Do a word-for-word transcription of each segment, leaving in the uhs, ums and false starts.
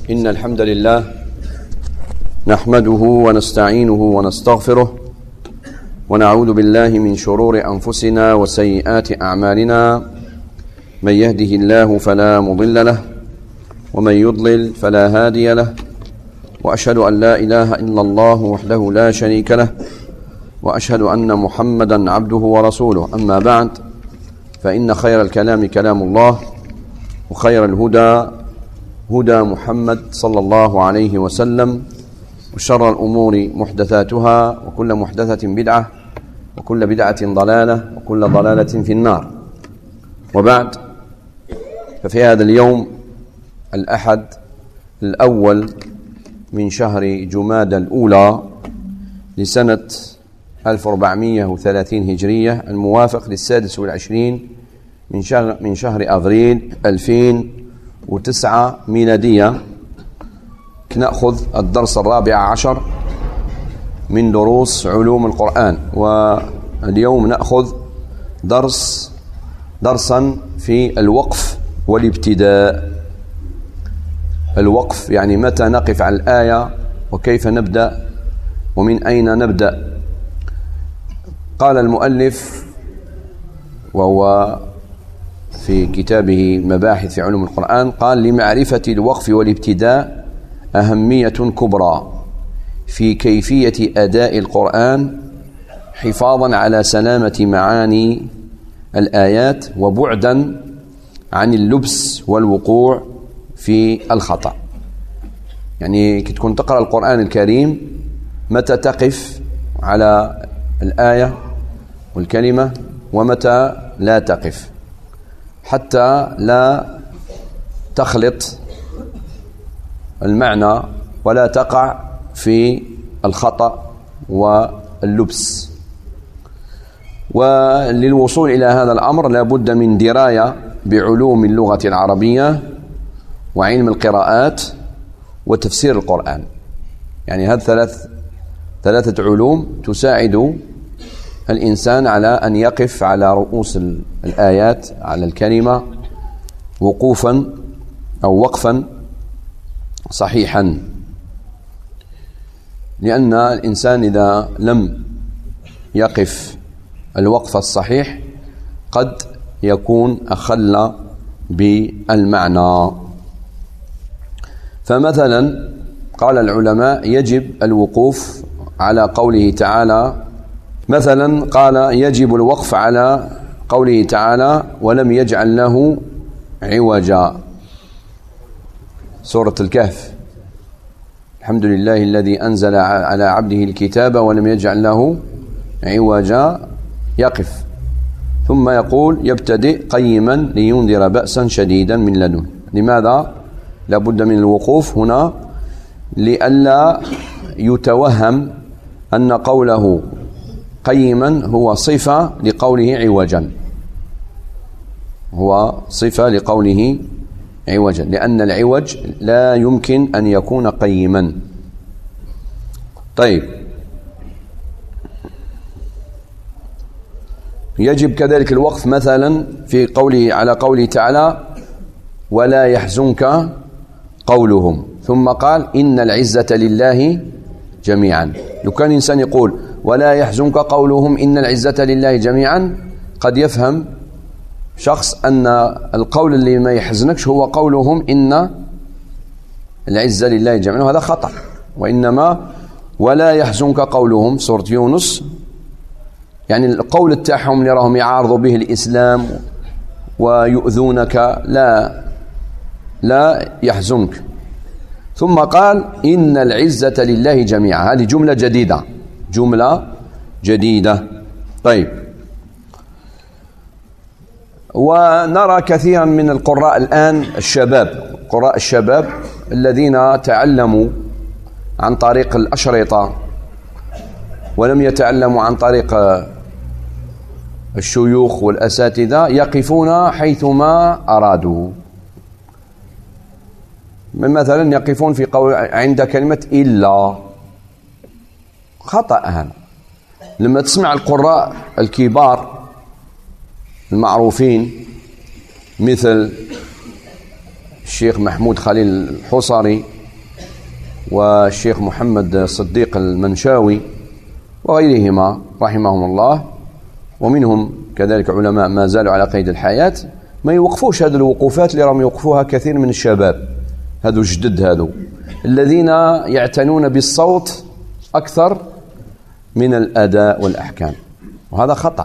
إن الحمد لله نحمده ونستعينه ونستغفره ونعوذ بالله من شرور أنفسنا وسيئات أعمالنا. من يهده الله فلا مضل له ومن يضلل فلا هادي له، وأشهد أن لا إله إلا الله وحده لا شريك له، وأشهد أن محمدا عبده ورسوله. أما بعد، فإن خير الكلام كلام الله، وخير الهدى هدى محمد صلى الله عليه وسلم، وشر الأمور محدثاتها، وكل محدثة بدعة، وكل بدعة ضلالة، وكل ضلالة في النار. وبعد، ففي هذا اليوم الأحد الأول من شهر جمادى الأولى لسنة ألف وأربعمائة وثلاثين هجرية، الموافق للسادس والعشرين من شهر من شهر أفريل ألفين وتسعة ميلادية، نأخذ الدرس الرابع عشر من دروس علوم القرآن. واليوم نأخذ درس درسا في الوقف والابتداء. الوقف يعني متى نقف على الآية، وكيف نبدأ، ومن أين نبدأ. قال المؤلف وهو في كتابه مباحث في علوم القرآن، قال: لمعرفة الوقف والابتداء أهمية كبرى في كيفية أداء القرآن، حفاظا على سلامة معاني الآيات، وبعدا عن اللبس والوقوع في الخطأ. يعني كي تكون تقرأ القرآن الكريم، متى تقف على الآية والكلمة، ومتى لا تقف، حتى لا تخلط المعنى ولا تقع في الخطأ واللبس. وللوصول إلى هذا الأمر لا بد من دراية بعلوم اللغة العربية، وعلم القراءات، وتفسير القرآن. يعني هذه ثلاث ثلاثة علوم تساعد الإنسان على أن يقف على رؤوس الآيات، على الكلمة، وقوفا أو وقفا صحيحا. لأن الإنسان إذا لم يقف الوقف الصحيح قد يكون أخل بالمعنى. فمثلا قال العلماء: يجب الوقوف على قوله تعالى. مثلا قال: يجب الوقف على قوله تعالى: ولم يجعل له عوجا، سورة الكهف. الحمد لله الذي أنزل على عبده الكتاب ولم يجعل له عوجا. يقف، ثم يقول: يبتدئ قيما لينذر بأسا شديدا من لدنه. لماذا لا بد من الوقوف هنا؟ لئلا يتوهم أن قوله قيما هو صفة لقوله عوجا، هو صفة لقوله عوجا، لأن العوج لا يمكن أن يكون قيما. طيب، يجب كذلك الوقف مثلا في قوله على قوله تعالى: ولا يحزنك قولهم. ثم قال: إن العزة لله جميعا. لو كان إنسان يقول ولا يحزنك قولهم إن العزة لله جميعا، قد يفهم شخص أن القول اللي ما يحزنكش هو قولهم إن العزة لله جميعا، وهذا خطأ. وإنما ولا يحزنك قولهم، سورة يونس، يعني القول التاعهم اللي راهم يعارضوا به الإسلام ويؤذونك لا لا يحزنك. ثم قال: إن العزة لله جميعا. هذه جملة جديدة، جملة جديدة. طيب، ونرى كثيرا من القراء الآن الشباب، قراء الشباب الذين تعلموا عن طريق الأشرطة ولم يتعلموا عن طريق الشيوخ والأساتذة، يقفون حيثما أرادوا. مثلا يقفون في قول عند كلمة إلا، خطأ هذا. لما تسمع القراء الكبار المعروفين مثل الشيخ محمود خليل الحصري والشيخ محمد صديق المنشاوي وغيرهما رحمهم الله، ومنهم كذلك علماء ما زالوا على قيد الحياة، ما يوقفوش هذه الوقوفات اللي راهم يوقفوها كثير من الشباب هذو جدد، هذو الذين يعتنون بالصوت أكثر من الأداء والأحكام، وهذا خطأ.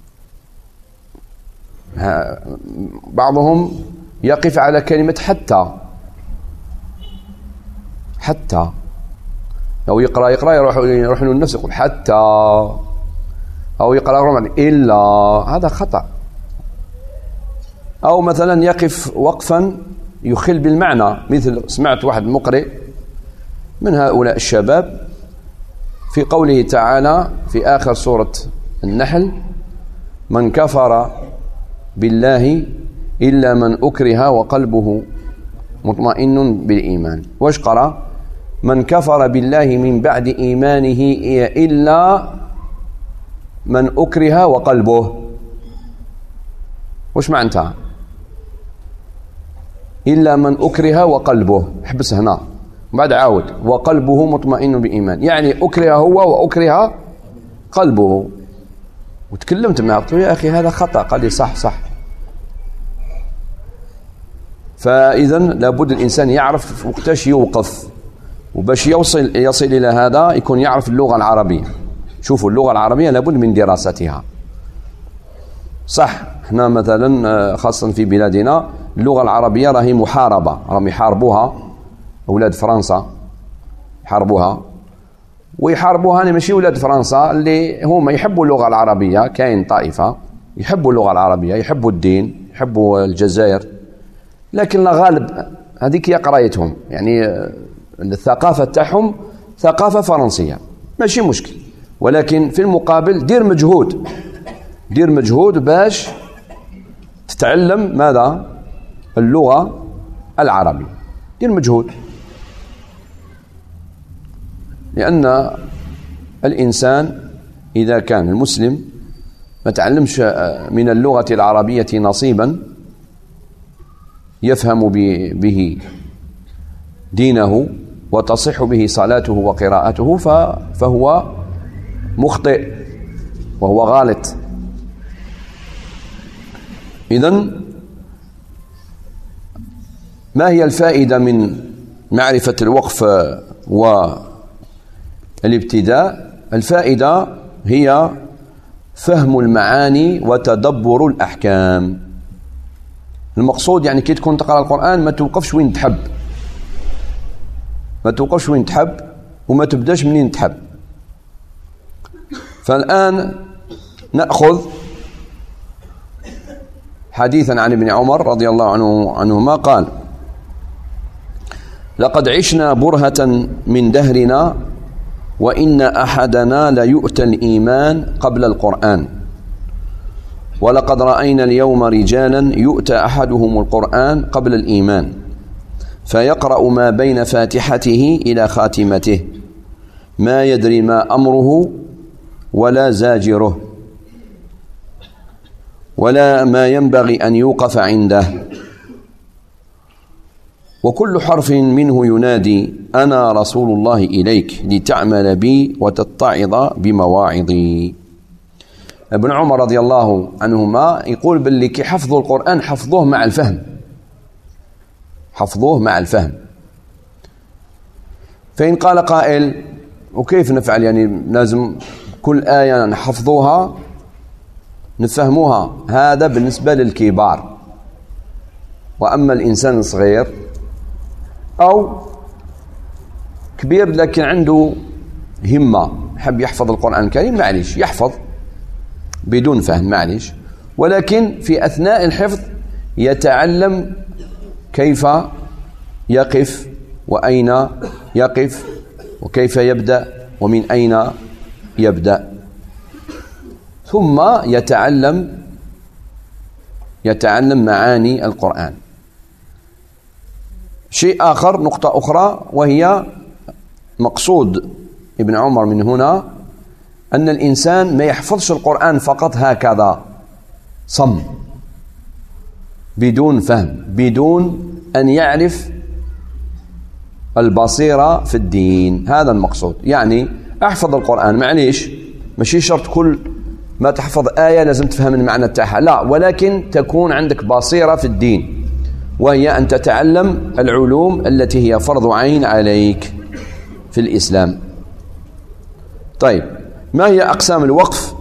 بعضهم يقف على كلمة حتى حتى أو يقرأ يقرأ يروح يروح له النفس يقول حتى، أو يقرأ رمضان إلا، هذا خطأ. أو مثلا يقف وقفا يخل بالمعنى، مثل سمعت واحد مقرئ من هؤلاء الشباب في قوله تعالى في آخر سورة النحل: من كفر بالله إلا من أكره وقلبه مطمئن بالإيمان. واش قرأ؟ من كفر بالله من بعد إيمانه إلا من أكره وقلبه. وش معناتها؟ إلا من أكره وقلبه، حبس هنا بعد عاود وقلبه مطمئن بإيمان، يعني أكره هو وأكره قلبه. وتكلمت معه قلت له يا أخي هذا خطأ، قال لي صح صح. فإذا لابد الإنسان يعرف وقتاش يوقف، وباش يوصل يصل إلى هذا يكون يعرف اللغة العربية. شوفوا اللغة العربية لابد من دراستها. صح احنا مثلا خاصة في بلادنا اللغة العربية راهي محاربة، راهم يحاربوها أولاد فرنسا، يحاربوها ويحاربوها أنا ماشي أولاد فرنسا اللي هم يحبوا اللغة العربية، كاين طائفة يحبوا اللغة العربية، يحبوا الدين، يحبوا الجزائر، لكن الغالب هذيك هي قرايتهم، يعني الثقافة تاعهم ثقافة فرنسية، ماشي مشكل. ولكن في المقابل دير مجهود، دير مجهود باش تتعلم ماذا؟ اللغة العربية، دير مجهود. لأن الإنسان إذا كان المسلم ما تعلمش من اللغة العربية نصيبا يفهم به دينه وتصح به صلاته وقراءته فهو مخطئ وهو غالط. إذن ما هي الفائدة من معرفة الوقف والابتداء؟ الفائدة هي فهم المعاني وتدبر الأحكام. المقصود يعني كي تكون تقرأ القرآن ما توقفش وين تحب، ما توقفش وين تحب وما تبداش منين تحب. فالآن نأخذ حديثا عن ابن عمر رضي الله عنه عنهما قال: لقد عشنا برهة من دهرنا وإن أحدنا ليؤتى الإيمان قبل القرآن، ولقد رأينا اليوم رجالا يؤتى أحدهم القرآن قبل الإيمان فيقرأ ما بين فاتحته إلى خاتمته ما يدري ما أمره ولا زاجره ولا ما ينبغي أن يوقف عنده، وكل حرف منه ينادي أنا رسول الله إليك لتعمل بي وتتعظ بمواعظي. ابن عمر رضي الله عنهما يقول باللي كي حفظوا القرآن حفظوه مع الفهم، حفظوه مع الفهم. فإن قال قائل وكيف نفعل؟ يعني لازم كل آية نحفظوها نفهموها؟ هذا بالنسبة للكبار. وأما الإنسان الصغير أو كبير لكن عنده همة حب يحفظ القرآن الكريم، معليش يحفظ بدون فهم، معليش، ولكن في أثناء الحفظ يتعلم كيف يقف وأين يقف وكيف يبدأ ومن أين يبدأ، ثم يتعلم يتعلم معاني القرآن. شيء آخر، نقطة أخرى، وهي مقصود ابن عمر من هنا أن الإنسان ما يحفظش القرآن فقط هكذا صم بدون فهم، بدون أن يعرف البصيرة في الدين. هذا المقصود. يعني احفظ القرآن، معليش ماشي شرط كل ما تحفظ آية لازم تفهم المعنى تاعها، لا، ولكن تكون عندك بصيرة في الدين، وهي أن تتعلم العلوم التي هي فرض عين عليك في الإسلام. طيب، ما هي أقسام الوقف؟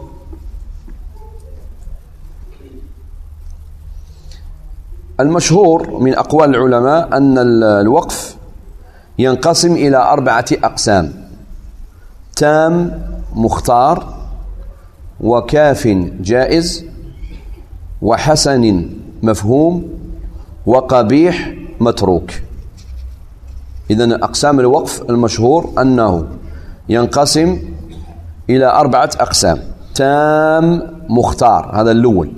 المشهور من أقوال العلماء أن الوقف ينقسم إلى أربعة أقسام: تام مختار، وكاف جائز، وحسن مفهوم، وقبيح متروك. إذن أقسام الوقف المشهور أنه ينقسم إلى أربعة أقسام: تام مختار، هذا الأول.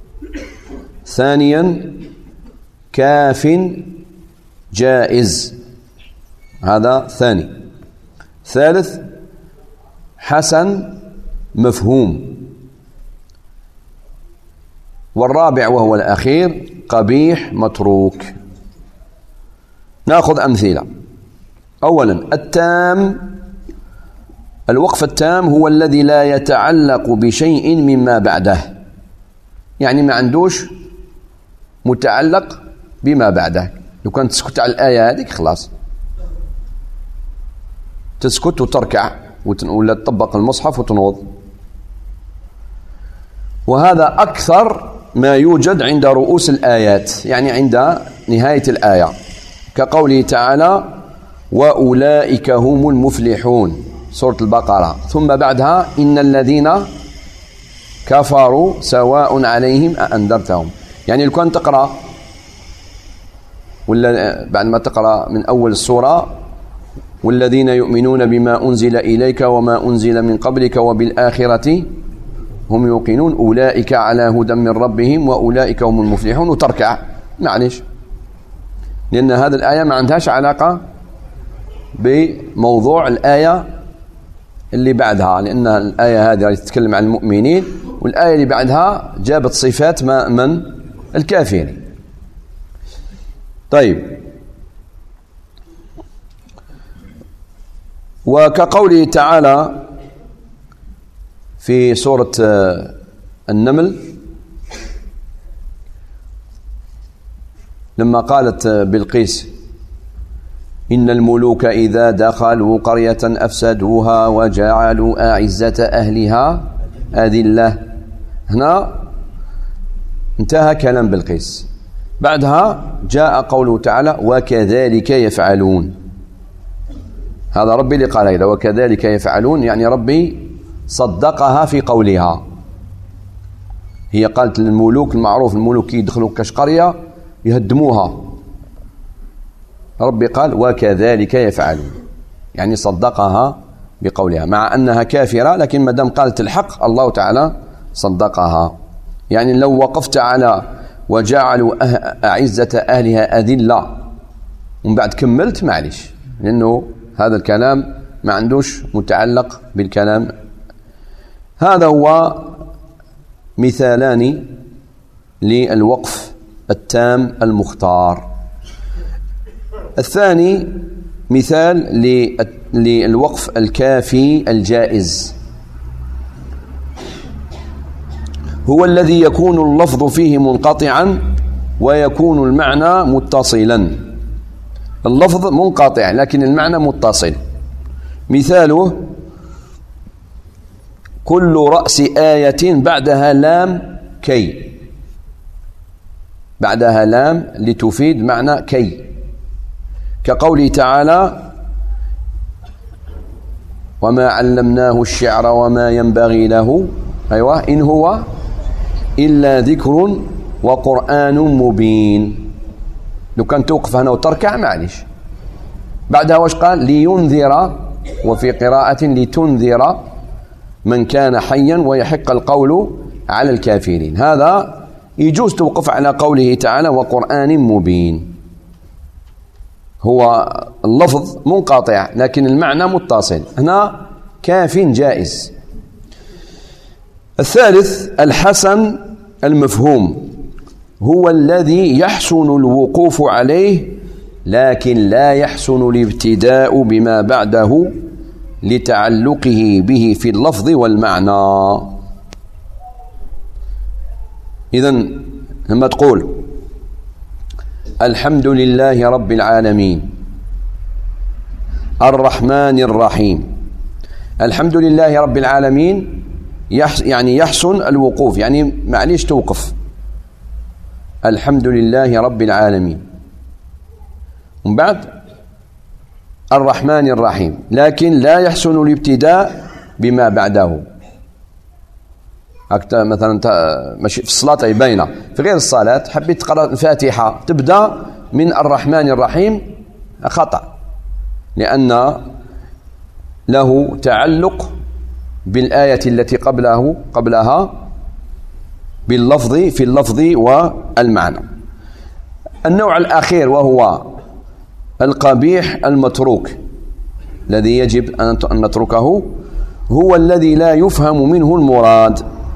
ثانيا كاف جائز، هذا ثاني. ثالث حسن مفهوم. والرابع وهو الأخير قبيح متروك. نأخذ أمثلة. أولا التام. الوقف التام هو الذي لا يتعلق بشيء مما بعده، يعني ما عندوش متعلق بما بعده. لو كانت تسكت على الآية هذيك خلاص تسكت وتركع ولا تطبق المصحف وتنوض. وهذا أكثر ما يوجد عند رؤوس الآيات، يعني عند نهاية الآية، كقوله تعالى: وأولئك هم المفلحون، سورة البقرة. ثم بعدها: إن الذين كفروا سواء عليهم أأنذرتهم. يعني لو كان تقرأ ولا بعد ما تقرأ من أول السورة: والذين يؤمنون بما أنزل إليك وما أنزل من قبلك وبالآخرة هم يوقنون أولئك على هدى من ربهم وأولئك هم المفلحون، وتركع. معلش، لأن هذه الآية ما عندهاش علاقة بموضوع الآية اللي بعدها، لأن الآية هذه تتكلم عن المؤمنين، والآية اللي بعدها جابت صفات من الكافرين. طيب، وكقوله تعالى في سورة النمل لما قالت بلقيس: إن الملوك إذا دخلوا قرية أفسدوها وجعلوا أعزة أهلها أذلة. هنا انتهى كلام بلقيس. بعدها جاء قوله تعالى: وكذلك يفعلون. هذا ربي اللي قال هذا وكذلك يفعلون، يعني ربي صدقها في قولها. هي قالت للملوك، المعروف الملوك يدخلوا كاش قرية يهدموها، ربي قال وكذلك يفعلون، يعني صدقها بقولها، مع أنها كافرة، لكن ما دام قالت الحق الله تعالى صدقها. يعني لو وقفت على وجعلوا أعزة أهلها أذلة ومن بعد كملت معلش، لأنه هذا الكلام ما عندوش متعلق بالكلام. هذا هو مثالان للوقف التام المختار. الثاني مثال للوقف الكافي الجائز، هو الذي يكون اللفظ فيه منقطعا ويكون المعنى متصلا. اللفظ منقطع لكن المعنى متصل. مثاله: كل رأس آية بعدها لام كي، بعدها لام لتفيد معنى كي، كقوله تعالى: وما علمناه الشعر وما ينبغي له، أيوة، إن هو إلا ذكر وقرآن مبين. لو كان توقف هنا وتركع معلش. بعدها واش قال؟ لينذر، وفي قراءة لتنذر من كان حيا ويحق القول على الكافرين. هذا يجوز توقف على قوله تعالى وقرآن مبين. هو اللفظ منقطع لكن المعنى متصل، هنا كاف جائز. الثالث الحسن المفهوم، هو الذي يحسن الوقوف عليه لكن لا يحسن الابتداء بما بعده لتعلقه به في اللفظ والمعنى. إذن لما تقول الحمد لله رب العالمين الرحمن الرحيم، الحمد لله رب العالمين يعني يحسن الوقوف، يعني معليش توقف، الحمد لله رب العالمين، ومن بعد الرحمن الرحيم، لكن لا يحسن الابتداء بما بعده. هكذا مثلا ماشي في الصلاة أي باينة، في غير الصلاة حبيت تقرأ الفاتحة تبدأ من الرحمن الرحيم خطأ، لأن له تعلق بالآية التي قبله قبلها باللفظ في اللفظ والمعنى. النوع الأخير وهو القبيح المتروك الذي يجب أن نتركه، هو الذي لا يفهم منه المراد.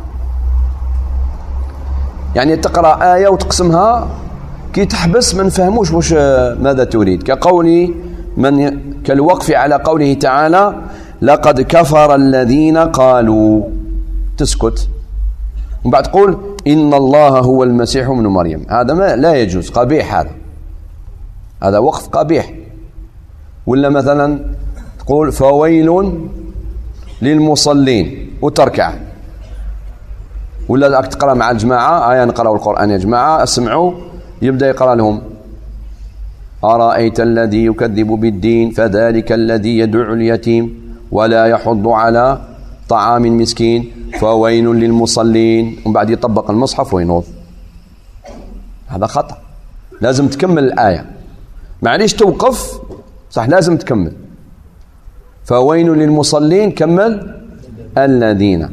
يعني تقرأ آية وتقسمها كي تحبس ما نفهموش واش ماذا تريد، كقول من كالوقف على قوله تعالى لقد كفر الذين قالوا، تسكت ومن بعد تقول إن الله هو المسيح ابن مريم، هذا ما لا يجوز، قبيح، هذا هذا وقف قبيح. ولا مثلا تقول فويل للمصلين وتركع، ولا راك تقرا مع الجماعه آية نقراو القرآن يا جماعه اسمعوا، يبدا يقرا لهم أرأيت الذي يكذب بالدين فذلك الذي يدع اليتيم ولا يحض على طعام المسكين فويل للمصلين، ومن بعد يطبق المصحف وينوض. هذا خطأ، لازم تكمل الآية، معليش توقف، صح لازم تكمل. فويل للمصلين كمل الذين،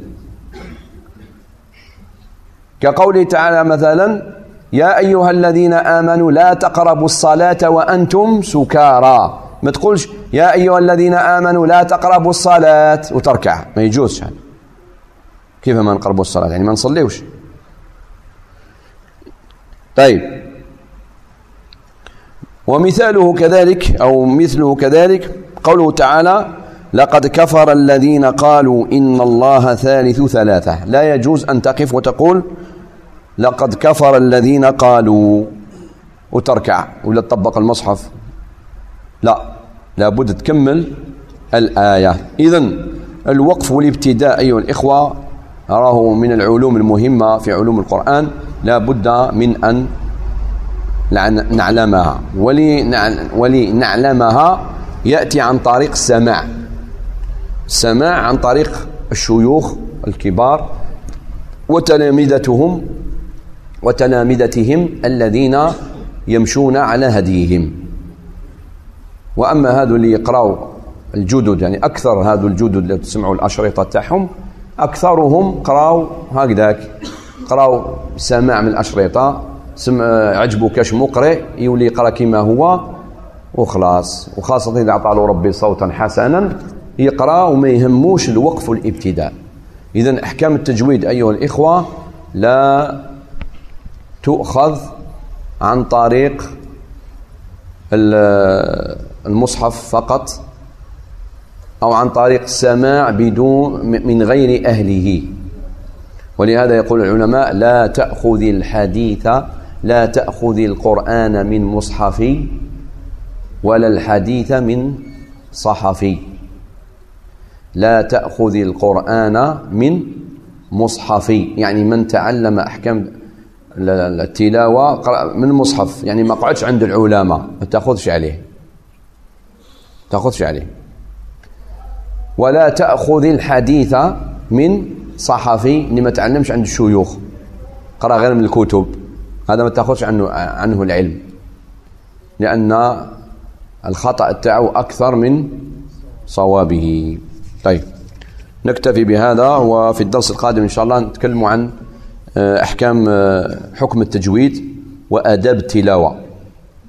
كقوله تعالى مثلا يا أيها الذين آمنوا لا تقربوا الصلاة وأنتم سكارى، ما تقولش يا أيها الذين آمنوا لا تقربوا الصلاة وتركع، ما يجوزش هذا. كيف ما نقربوا الصلاة؟ يعني ما نصليوش. طيب، ومثاله كذلك أو مثله كذلك قوله تعالى لقد كفر الذين قالوا إن الله ثالث ثلاثة، لا يجوز أن تقف وتقول لقد كفر الذين قالوا وتركع ولا تطبق المصحف، لا، لابد تكمل الآية. إذن الوقف والابتداء أيها الإخوة راه من العلوم المهمة في علوم القرآن، لا بد من أن نعلمها، ولنعلمها يأتي عن طريق السماع، السماع عن طريق الشيوخ الكبار وتلامذتهم وتلامذتهم الذين يمشون على هديهم. وأما هذو اللي يقرأوا الجدد، يعني أكثر هذو الجدد اللي تسمعوا الأشرطة تاعهم أكثرهم قراوا هكذاك، قراوا سماع من الأشرطة، سمع عجبو كاش مقرئ يولي يقرأ كما هو وخلاص، وخاصة إذا أعطى له ربي صوتا حسنا يقرأ وما يهموش الوقف والابتداء. إذن أحكام التجويد أيها الإخوة لا تؤخذ عن طريق المصحف فقط أو عن طريق السماع بدون من غير أهله. ولهذا يقول العلماء لا تأخذ الحديث لا تأخذ القرآن من مصحفي ولا الحديث من صحفي، لا تأخذ القرآن من مصحفي، يعني من تعلم أحكام التلاوة من المصحف، يعني ما قعدش عند العلماء ما تأخذش عليه تأخذش عليه ولا تأخذ الحديث من صحفي اللي ما تعلمش عند الشيوخ، قرأ غير من الكتب، هذا ما تأخذش عنه عنه العلم، لأن الخطأ تاعه أكثر من صوابه. طيب، نكتفي بهذا، وفي الدرس القادم إن شاء الله نتكلم عن أحكام حكم التجويد وآداب التلاوة.